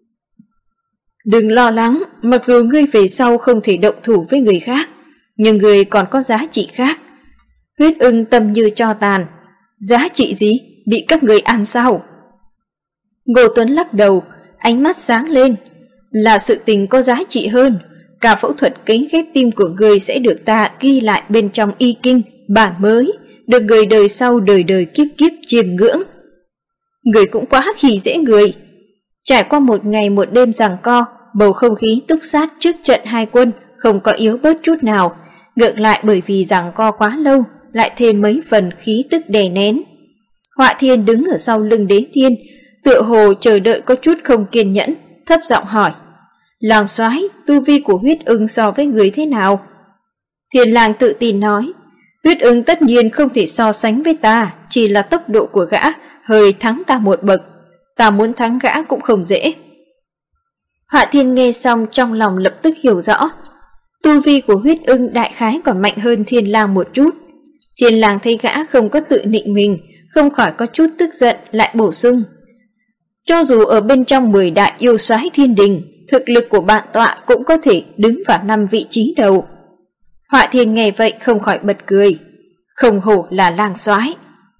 Đừng lo lắng, mặc dù ngươi về sau không thể động thủ với người khác, nhưng ngươi còn có giá trị khác. Huyết Ưng tâm như tro tàn. Giá trị gì? Bị các người ăn sao? Ngô Tuấn lắc đầu, ánh mắt sáng lên. Là sự tình có giá trị hơn. Cả phẫu thuật cấy ghép tim của người sẽ được ta ghi lại bên trong y kinh, bản mới, được người đời sau đời đời kiếp kiếp chiêm ngưỡng. Người cũng quá khi dễ người. Trải qua một ngày một đêm giằng co, bầu không khí túc sát trước trận hai quân không có yếu bớt chút nào, ngược lại bởi vì giằng co quá lâu, lại thêm mấy phần khí tức đè nén. Họa Thiên đứng ở sau lưng Đế Thiên, tựa hồ chờ đợi có chút không kiên nhẫn, thấp giọng hỏi. Làng soái, tu vi của Huyết Ưng so với người thế nào? Thiên Lang tự tin nói, Huyết Ưng tất nhiên không thể so sánh với ta, chỉ là tốc độ của gã hơi thắng ta một bậc, ta muốn thắng gã cũng không dễ. Họa Thiên nghe xong trong lòng lập tức hiểu rõ, tu vi của Huyết Ưng đại khái còn mạnh hơn Thiên Lang một chút. Thiên Lang thấy gã không có tự nịnh mình, không khỏi có chút tức giận, lại bổ sung. Cho dù ở bên trong 10 đại yêu soái thiên đình, thực lực của bạn tọa cũng có thể đứng vào 5 vị trí đầu. Họa Thiên nghe vậy không khỏi bật cười. Không hổ là Lang soái.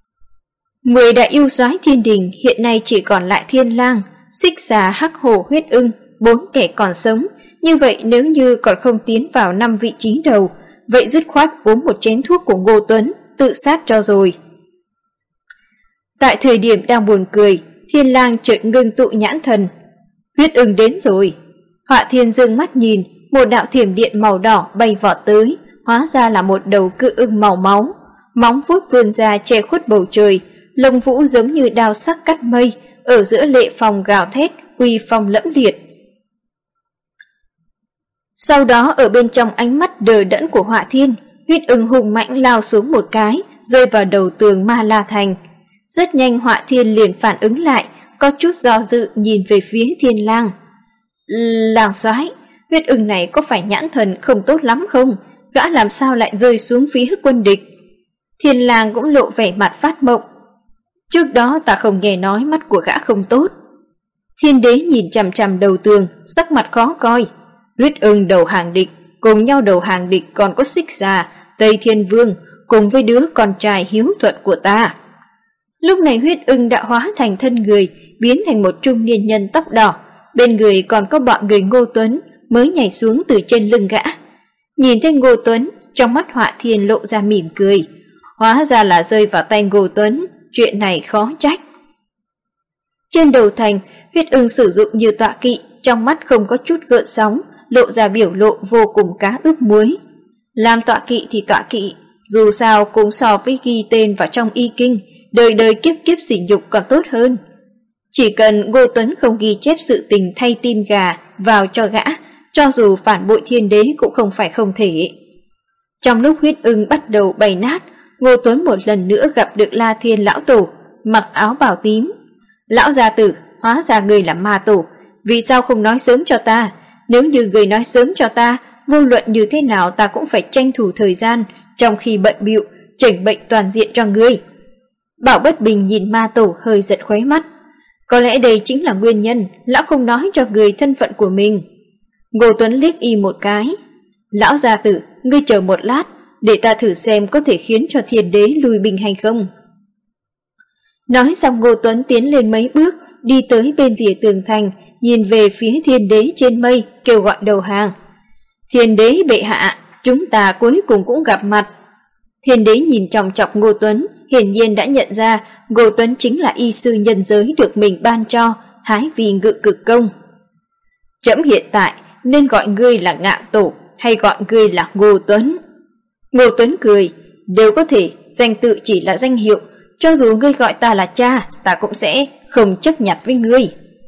10 đại yêu soái thiên đình hiện nay chỉ còn lại Thiên Lang, Xích Xà, Hắc Hổ, Huyết Ưng, 4 kẻ còn sống. Như vậy nếu như còn không tiến vào 5 vị trí đầu, vậy dứt khoát uống một chén thuốc của Ngô Tuấn, tự sát cho rồi. Tại thời điểm đang buồn cười, Thiên Lang chợt ngưng tụ nhãn thần. Huyết Ưng đến rồi. Họa Thiên dương mắt nhìn, một đạo thiểm điện màu đỏ bay vọt tới, hóa ra là một đầu cự ưng màu máu, móng vuốt vươn ra che khuất bầu trời, lông vũ giống như đao sắc cắt mây, ở giữa lệ phong gào thét, uy phong lẫm liệt. Sau đó ở bên trong ánh mắt đờ đẫn của Họa Thiên, Huyết Ưng hùng mãnh lao xuống một cái, rơi vào đầu tường Ma La Thành. Rất nhanh Họa Thiên liền phản ứng lại, có chút do dự nhìn về phía Thiên Lang. Lang soái, Huyết Ưng này có phải nhãn thần không tốt lắm không? Gã làm sao lại rơi xuống phía quân địch? Thiên Lang cũng lộ vẻ mặt phát mộng. Trước đó ta không nghe nói mắt của gã không tốt. Thiên Đế nhìn chằm chằm đầu tường, sắc mặt khó coi. Huyết Ưng đầu hàng địch, cùng nhau đầu hàng địch còn có Xích Xà, Tây Thiên Vương, cùng với đứa con trai hiếu thuận của ta. Lúc này Huyết Ưng đã hóa thành thân người, biến thành một trung niên nhân tóc đỏ, bên người còn có bọn người Ngô Tuấn mới nhảy xuống từ trên lưng gã. Nhìn thấy Ngô Tuấn, trong mắt Họa Thiên lộ ra mỉm cười, hóa ra là rơi vào tay Ngô Tuấn, chuyện này khó trách. Trên đầu thành, Huyết Ưng sử dụng như tọa kỵ, trong mắt không có chút gợn sóng, lộ ra biểu lộ vô cùng cá ướp muối. Làm tọa kỵ thì tọa kỵ, dù sao cũng so với ghi tên vào trong y kinh, đời đời kiếp kiếp sỉ nhục còn tốt hơn. Chỉ cần Ngô Tuấn không ghi chép sự tình thay tim gà vào cho gã, cho dù phản bội Thiên Đế cũng không phải không thể. Trong lúc Huyết Ưng bắt đầu bày nát, Ngô Tuấn một lần nữa gặp được La Thiên lão tổ, mặc áo bào tím. Lão gia tử, hóa ra người là ma tổ, vì sao không nói sớm cho ta? Nếu như người nói sớm cho ta, vô luận như thế nào ta cũng phải tranh thủ thời gian, trong khi bận bịu chỉnh bệnh toàn diện cho ngươi. Bảo Bất Bình nhìn ma tổ hơi giật khóe mắt. Có lẽ đây chính là nguyên nhân lão không nói cho người thân phận của mình. Ngô Tuấn liếc y một cái. Lão gia tử, ngươi chờ một lát, để ta thử xem có thể khiến cho Thiên Đế lùi binh hay không. Nói xong Ngô Tuấn tiến lên mấy bước, đi tới bên rìa tường thành, nhìn về phía Thiên Đế trên mây, kêu gọi đầu hàng. Thiên Đế bệ hạ, chúng ta cuối cùng cũng gặp mặt. Thiên Đế nhìn chòng chọc Ngô Tuấn, hiển nhiên đã nhận ra Ngô Tuấn chính là y sư nhân giới được mình ban cho, Thái Vi Ngự Cực Công. Trẫm hiện tại nên gọi ngươi là Ngạn Tổ hay gọi ngươi là Ngô Tuấn? Ngô Tuấn cười, đều có thể, danh tự chỉ là danh hiệu, cho dù ngươi gọi ta là cha, ta cũng sẽ không chấp nhặt với ngươi.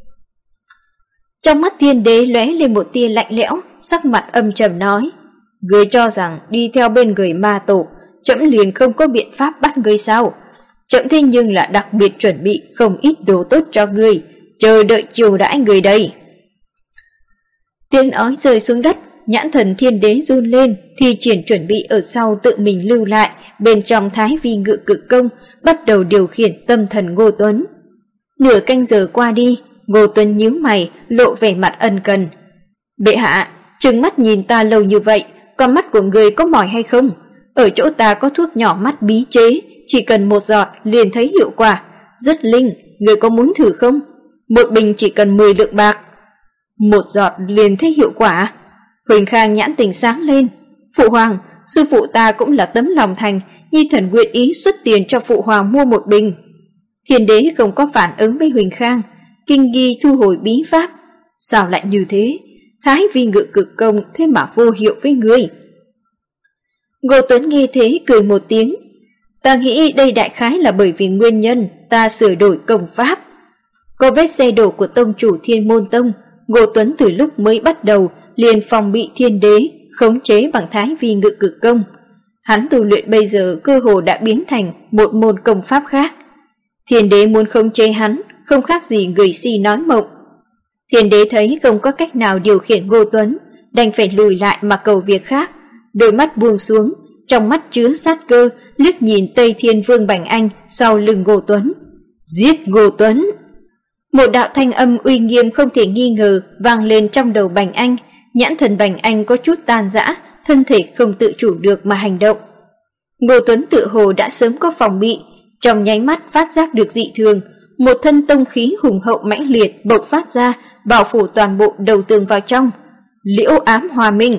Trong mắt Thiên Đế lóe lên một tia lạnh lẽo, sắc mặt âm trầm nói, ngươi cho rằng đi theo bên người ma tổ, trẫm liền không có biện pháp bắt ngươi sao? Trẫm thế nhưng là đặc biệt chuẩn bị không ít đồ tốt cho ngươi, chờ đợi chiều đãi người đây. Tiếng nói rơi xuống đất, nhãn thần Thiên Đế run lên, thi triển chuẩn bị ở sau tự mình lưu lại, bên trong Thái Vi Ngự Cực Công, bắt đầu điều khiển tâm thần Ngô Tuấn. Nửa canh giờ qua đi, Ngô Tuấn nhíu mày, lộ vẻ mặt ân cần. Bệ hạ, trừng mắt nhìn ta lâu như vậy, con mắt của người có mỏi hay không? Ở chỗ ta có thuốc nhỏ mắt bí chế, chỉ cần 1 giọt liền thấy hiệu quả, rất linh, người có muốn thử không? 1 bình chỉ cần 10 lượng bạc. 1 giọt liền thấy hiệu quả. Huỳnh Khang nhãn tình sáng lên. Phụ hoàng, sư phụ ta cũng là tấm lòng thành, nhi thần nguyện ý xuất tiền cho phụ hoàng mua 1 bình. Thiên Đế không có phản ứng với Huỳnh Khang, kinh nghi thu hồi bí pháp. Sao lại như thế? Thái Vi Ngự Cực Công thế mà vô hiệu với người. Ngô Tuấn nghe thế cười một tiếng. Ta nghĩ đây đại khái là bởi vì nguyên nhân ta sửa đổi công pháp. Có vết xe đổ của tông chủ Thiên Môn Tông, Ngô Tuấn từ lúc mới bắt đầu liền phòng bị Thiên Đế khống chế bằng Thái Vi Ngự Cực Công. Hắn tu luyện bây giờ cơ hồ đã biến thành một môn công pháp khác. Thiên Đế muốn khống chế hắn không khác gì người si nói mộng. Thiên Đế thấy không có cách nào điều khiển Ngô Tuấn, đành phải lùi lại mà cầu việc khác. Đôi mắt buông xuống, trong mắt chứa sát cơ, liếc nhìn Tây Thiên Vương Bành Anh sau lưng Ngô Tuấn. Giết Ngô Tuấn! Một đạo thanh âm uy nghiêm không thể nghi ngờ vang lên trong đầu Bành Anh. Nhãn thần Bành Anh có chút tan rã, thân thể không tự chủ được mà hành động. Ngô Tuấn tự hồ đã sớm có phòng bị, trong nháy mắt phát giác được dị thường, một thân tông khí hùng hậu mãnh liệt bộc phát ra, bao phủ toàn bộ đầu tường vào trong. Liễu Ám Hoa Minh.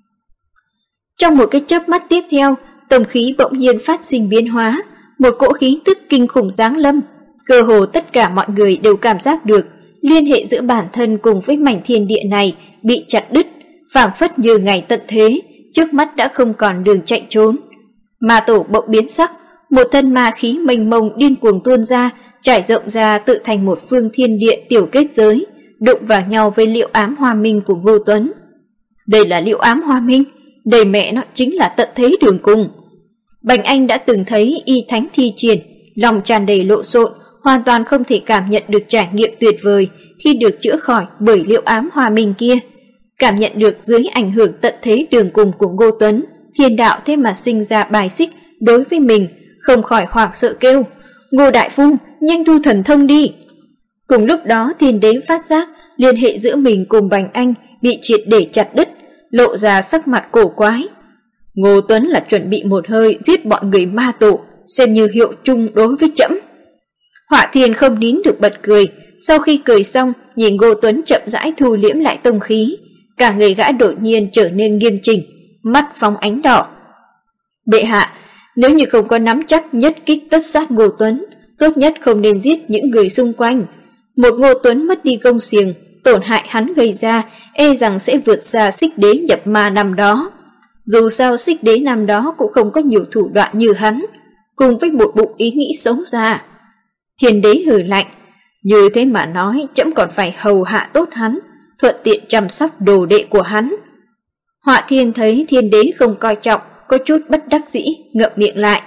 Trong một cái chớp mắt tiếp theo, tông khí bỗng nhiên phát sinh biến hóa, một cỗ khí tức kinh khủng giáng lâm. Cơ hồ tất cả mọi người đều cảm giác được liên hệ giữa bản thân cùng với mảnh thiên địa này bị chặt đứt, phảng phất như ngày tận thế, trước mắt đã không còn đường chạy trốn. Ma tổ bỗng biến sắc, một thân ma khí mênh mông điên cuồng tuôn ra, trải rộng ra tự thành một phương thiên địa tiểu kết giới, đụng vào nhau với Liễu Ám Hoa Minh của Ngô Tuấn. Đây là Liễu Ám Hoa Minh, đây mẹ nó chính là tận thế đường cùng. Bành Anh đã từng thấy y thánh thi triển, lòng tràn đầy lộn xộn, hoàn toàn không thể cảm nhận được trải nghiệm tuyệt vời khi được chữa khỏi bởi Liễu Ám Hoa Minh kia. Cảm nhận được dưới ảnh hưởng tận thế đường cùng của Ngô Tuấn, thiên đạo thế mà sinh ra bài xích đối với mình, không khỏi hoảng sợ kêu: Ngô đại phu, nhanh thu thần thông đi! Cùng lúc đó Thiên Đế phát giác liên hệ giữa mình cùng Bành Anh bị triệt để chặt đứt, lộ ra sắc mặt cổ quái. Ngô Tuấn là chuẩn bị một hơi giết bọn người ma tổ, xem như hiệu chung đối với trẫm. Họa Thiên không nín được bật cười, sau khi cười xong nhìn Ngô Tuấn chậm rãi thu liễm lại tông khí, cả người gã đột nhiên trở nên nghiêm chỉnh, mắt phóng ánh đỏ. Bệ hạ, nếu như không có nắm chắc nhất kích tất sát Ngô Tuấn, tốt nhất không nên giết những người xung quanh. Một Ngô Tuấn mất đi công xiềng, tổn hại hắn gây ra e rằng sẽ vượt xa Xích Đế nhập ma năm đó. Dù sao Xích Đế năm đó cũng không có nhiều thủ đoạn như hắn, cùng với một bụng ý nghĩ xấu xa. Thiên Đế hừ lạnh, như thế mà nói trẫm còn phải hầu hạ tốt hắn, thuận tiện chăm sóc đồ đệ của hắn. Họa Thiên thấy Thiên Đế không coi trọng, có chút bất đắc dĩ, ngậm miệng lại.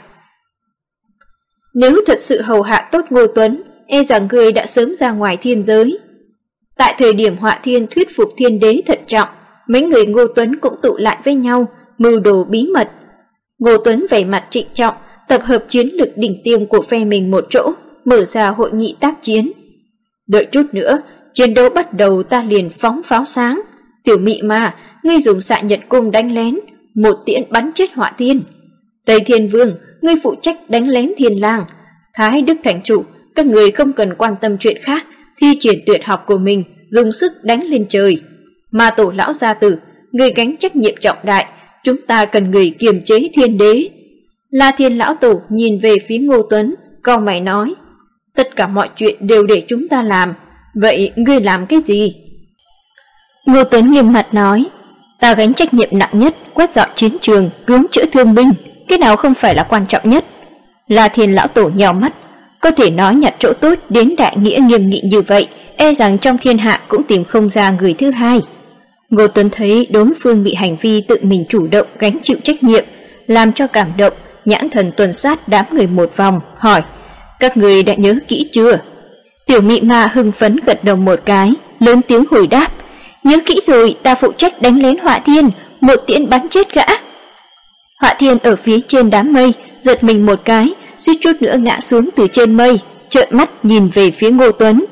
Nếu thật sự hầu hạ tốt Ngô Tuấn, e rằng người đã sớm ra ngoài thiên giới. Tại thời điểm Họa Thiên thuyết phục Thiên Đế thận trọng, mấy người Ngô Tuấn cũng tụ lại với nhau, mưu đồ bí mật. Ngô Tuấn vẻ mặt trịnh trọng, tập hợp chiến lực đỉnh tiêm của phe mình một chỗ, mở ra hội nghị tác chiến. Đợi chút nữa, chiến đấu bắt đầu ta liền phóng pháo sáng. Tiểu Mị mà, ngươi dùng xạ nhật cung đánh lén, một tiễn bắn chết Họa Thiên. Tây Thiên Vương, ngươi phụ trách đánh lén Thiên Lang. Thái Đức Thành Chủ, các người không cần quan tâm chuyện khác, thi triển tuyệt học của mình, dùng sức đánh lên trời. Ma tổ lão gia tử, người gánh trách nhiệm trọng đại, chúng ta cần người kiềm chế Thiên Đế. La Thiên lão tổ nhìn về phía Ngô Tuấn, cau mày nói: tất cả mọi chuyện đều để chúng ta làm, vậy ngươi làm cái gì? Ngô Tuấn nghiêm mặt nói: ta gánh trách nhiệm nặng nhất, quét dọn chiến trường, cứu chữa thương binh, cái nào không phải là quan trọng nhất? La Thiên lão tổ nhào mắt, có thể nói nhặt chỗ tốt đến đại nghĩa nghiêm nghị như vậy, e rằng trong thiên hạ cũng tìm không ra người thứ hai. Ngô Tuấn thấy đối phương bị hành vi tự mình chủ động gánh chịu trách nhiệm, làm cho cảm động, nhãn thần tuần sát đám người một vòng, hỏi: các người đã nhớ kỹ chưa? Tiểu Mị Ma hưng phấn gật đầu một cái, lớn tiếng hồi đáp: nhớ kỹ rồi, ta phụ trách đánh lén Họa Thiên, một tiễn bắn chết gã. Họa Thiên ở phía trên đám mây, giật mình một cái, suýt chút nữa ngã xuống từ trên mây, trợn mắt nhìn về phía Ngô Tuấn.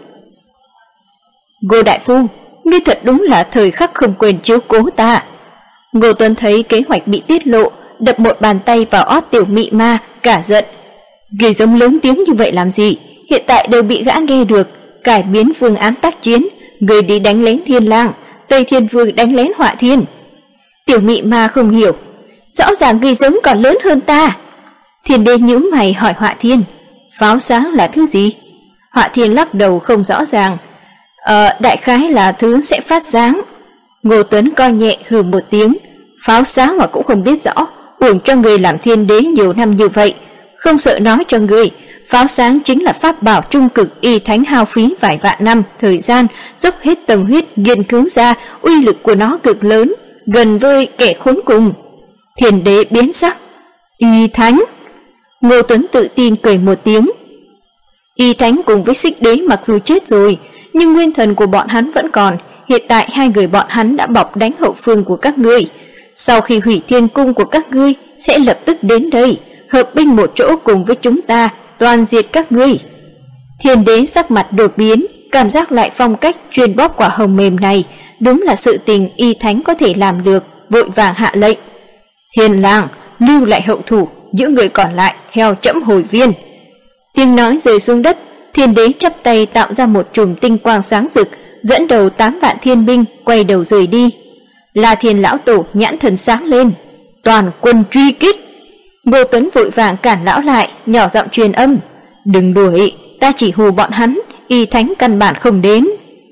Ngô đại phu, ngươi thật đúng là thời khắc không quên chiếu cố ta. Ngô Tuấn thấy kế hoạch bị tiết lộ, đập một bàn tay vào ót tiểu mị ma, cả giận. Ngươi giống lớn tiếng như vậy làm gì? Hiện tại đều bị gã nghe được, cải biến phương án tác chiến, ngươi đi đánh lén Thiên Lang, Tây Thiên Vương đánh lén Họa Thiên. Tiểu mị ma không hiểu, rõ ràng ngươi giống còn lớn hơn ta. Thiên Đế nhíu mày hỏi Họa Thiên, pháo sáng là thứ gì? Họa Thiên lắc đầu không rõ ràng. Đại khái là thứ sẽ phát sáng. Ngô Tuấn coi nhẹ hừ một tiếng, pháo sáng mà cũng không biết rõ, uổng cho người làm Thiên Đế nhiều năm như vậy, không sợ nói cho người, pháo sáng chính là pháp bảo trung cực y thánh hao phí vài vạn năm thời gian, dốc hết tâm huyết nghiên cứu ra, uy lực của nó cực lớn, gần với kẻ khốn cùng. Thiên Đế biến sắc, y thánh. Ngô Tuấn tự tin cười một tiếng. Y thánh cùng với Xích Đế mặc dù chết rồi, nhưng nguyên thần của bọn hắn vẫn còn. Hiện tại hai người bọn hắn đã bọc đánh hậu phương của các ngươi. Sau khi hủy thiên cung của các ngươi sẽ lập tức đến đây, hợp binh một chỗ cùng với chúng ta, toàn diệt các ngươi. Thiên Đế sắc mặt đột biến, cảm giác lại phong cách truyền bóp quả hồng mềm này đúng là sự tình y thánh có thể làm được, vội vàng hạ lệnh. Thiên Lang, lưu lại hậu thủ, những người còn lại theo trẫm hồi viên. Tiếng nói rơi xuống đất, Thiên Đế chắp tay tạo ra một chùm tinh quang sáng rực, dẫn đầu 8 vạn thiên binh quay đầu rời đi. La Thiên lão tổ nhãn thần sáng lên, toàn quân truy kích. Ngô Tuấn vội vàng cản lão lại, nhỏ giọng truyền âm, đừng đuổi, ta chỉ hù bọn hắn, y thánh căn bản không đến.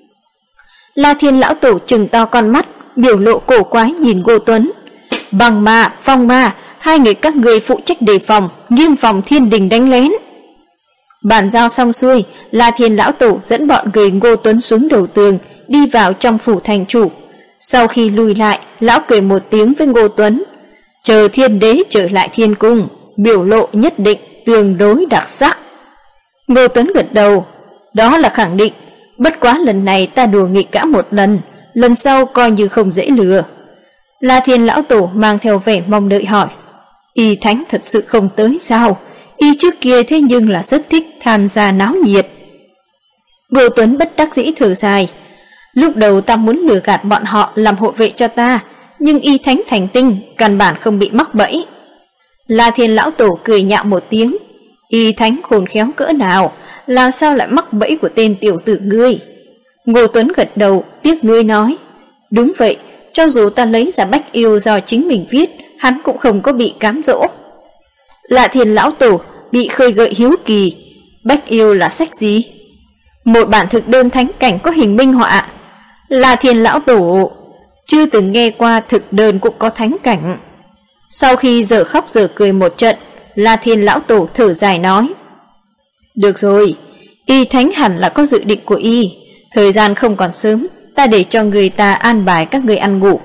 La Thiên lão tổ trừng to con mắt, biểu lộ cổ quái nhìn Ngô Tuấn. Bằng ma, phong ma, hai người các người phụ trách đề phòng, nghiêm phòng thiên đình đánh lén. Bàn giao xong xuôi, La Thiên lão tổ dẫn bọn người Ngô Tuấn xuống đầu tường, đi vào trong phủ thành chủ. Sau khi lùi lại, lão cười một tiếng với Ngô Tuấn, chờ Thiên Đế trở lại thiên cung, biểu lộ nhất định tương đối đặc sắc. Ngô Tuấn gật đầu, đó là khẳng định, bất quá lần này ta đùa nghịch cả một lần sau coi như không dễ lừa. La Thiên lão tổ mang theo vẻ mong đợi hỏi, y thánh thật sự không tới sao? Y trước kia thế nhưng là rất thích tham gia náo nhiệt. Ngô Tuấn bất đắc dĩ thở dài, lúc đầu ta muốn lừa gạt bọn họ làm hộ vệ cho ta, nhưng y thánh thành tinh, căn bản không bị mắc bẫy. La Thiên lão tổ cười nhạo một tiếng, y thánh khôn khéo cỡ nào, làm sao lại mắc bẫy của tên tiểu tử ngươi? Ngô Tuấn gật đầu, tiếc nuối nói, đúng vậy, cho dù ta lấy ra Bách Yêu do chính mình viết, hắn cũng không có bị cám dỗ. La Thiên lão tổ bị khơi gợi hiếu kỳ, Bách Yêu là sách gì? Một bản thực đơn thánh cảnh có hình minh họa. La Thiên lão tổ chưa từng nghe qua thực đơn cũng có thánh cảnh. Sau khi dở khóc dở cười một trận, La Thiên lão tổ thở dài nói, được rồi, y thánh hẳn là có dự định của y, thời gian không còn sớm, ta để cho người ta an bài các người ăn ngủ.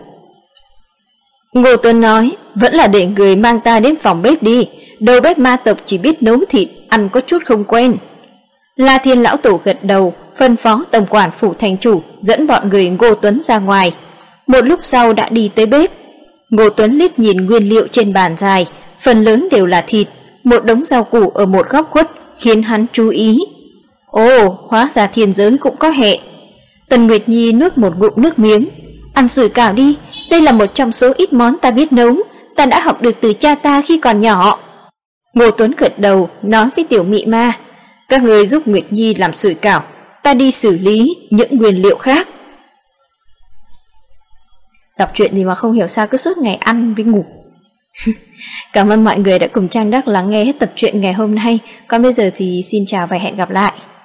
Ngô Tuấn nói, vẫn là để người mang ta đến phòng bếp đi, đầu bếp ma tộc chỉ biết nấu thịt, ăn có chút không quen. La Thiên lão tổ gật đầu, phân phó tổng quản phủ thành chủ dẫn bọn người Ngô Tuấn ra ngoài. Một lúc sau đã đi tới bếp. Ngô Tuấn liếc nhìn nguyên liệu trên bàn dài, phần lớn đều là thịt, một đống rau củ ở một góc khuất khiến hắn chú ý. Ồ, hóa ra thiên giới cũng có hệ. Tần Nguyệt Nhi nuốt một ngụm nước miếng, ăn sủi cảo đi, đây là một trong số ít món ta biết nấu, ta đã học được từ cha ta khi còn nhỏ. Ngô Tuấn gật đầu, nói với tiểu mị ma, các người giúp Nguyệt Nhi làm sủi cảo, ta đi xử lý những nguyên liệu khác. Đọc truyện gì mà không hiểu sao cứ suốt ngày ăn với ngủ. Cảm ơn mọi người đã cùng Trang Đắc lắng nghe hết tập truyện ngày hôm nay. Còn bây giờ thì xin chào và hẹn gặp lại.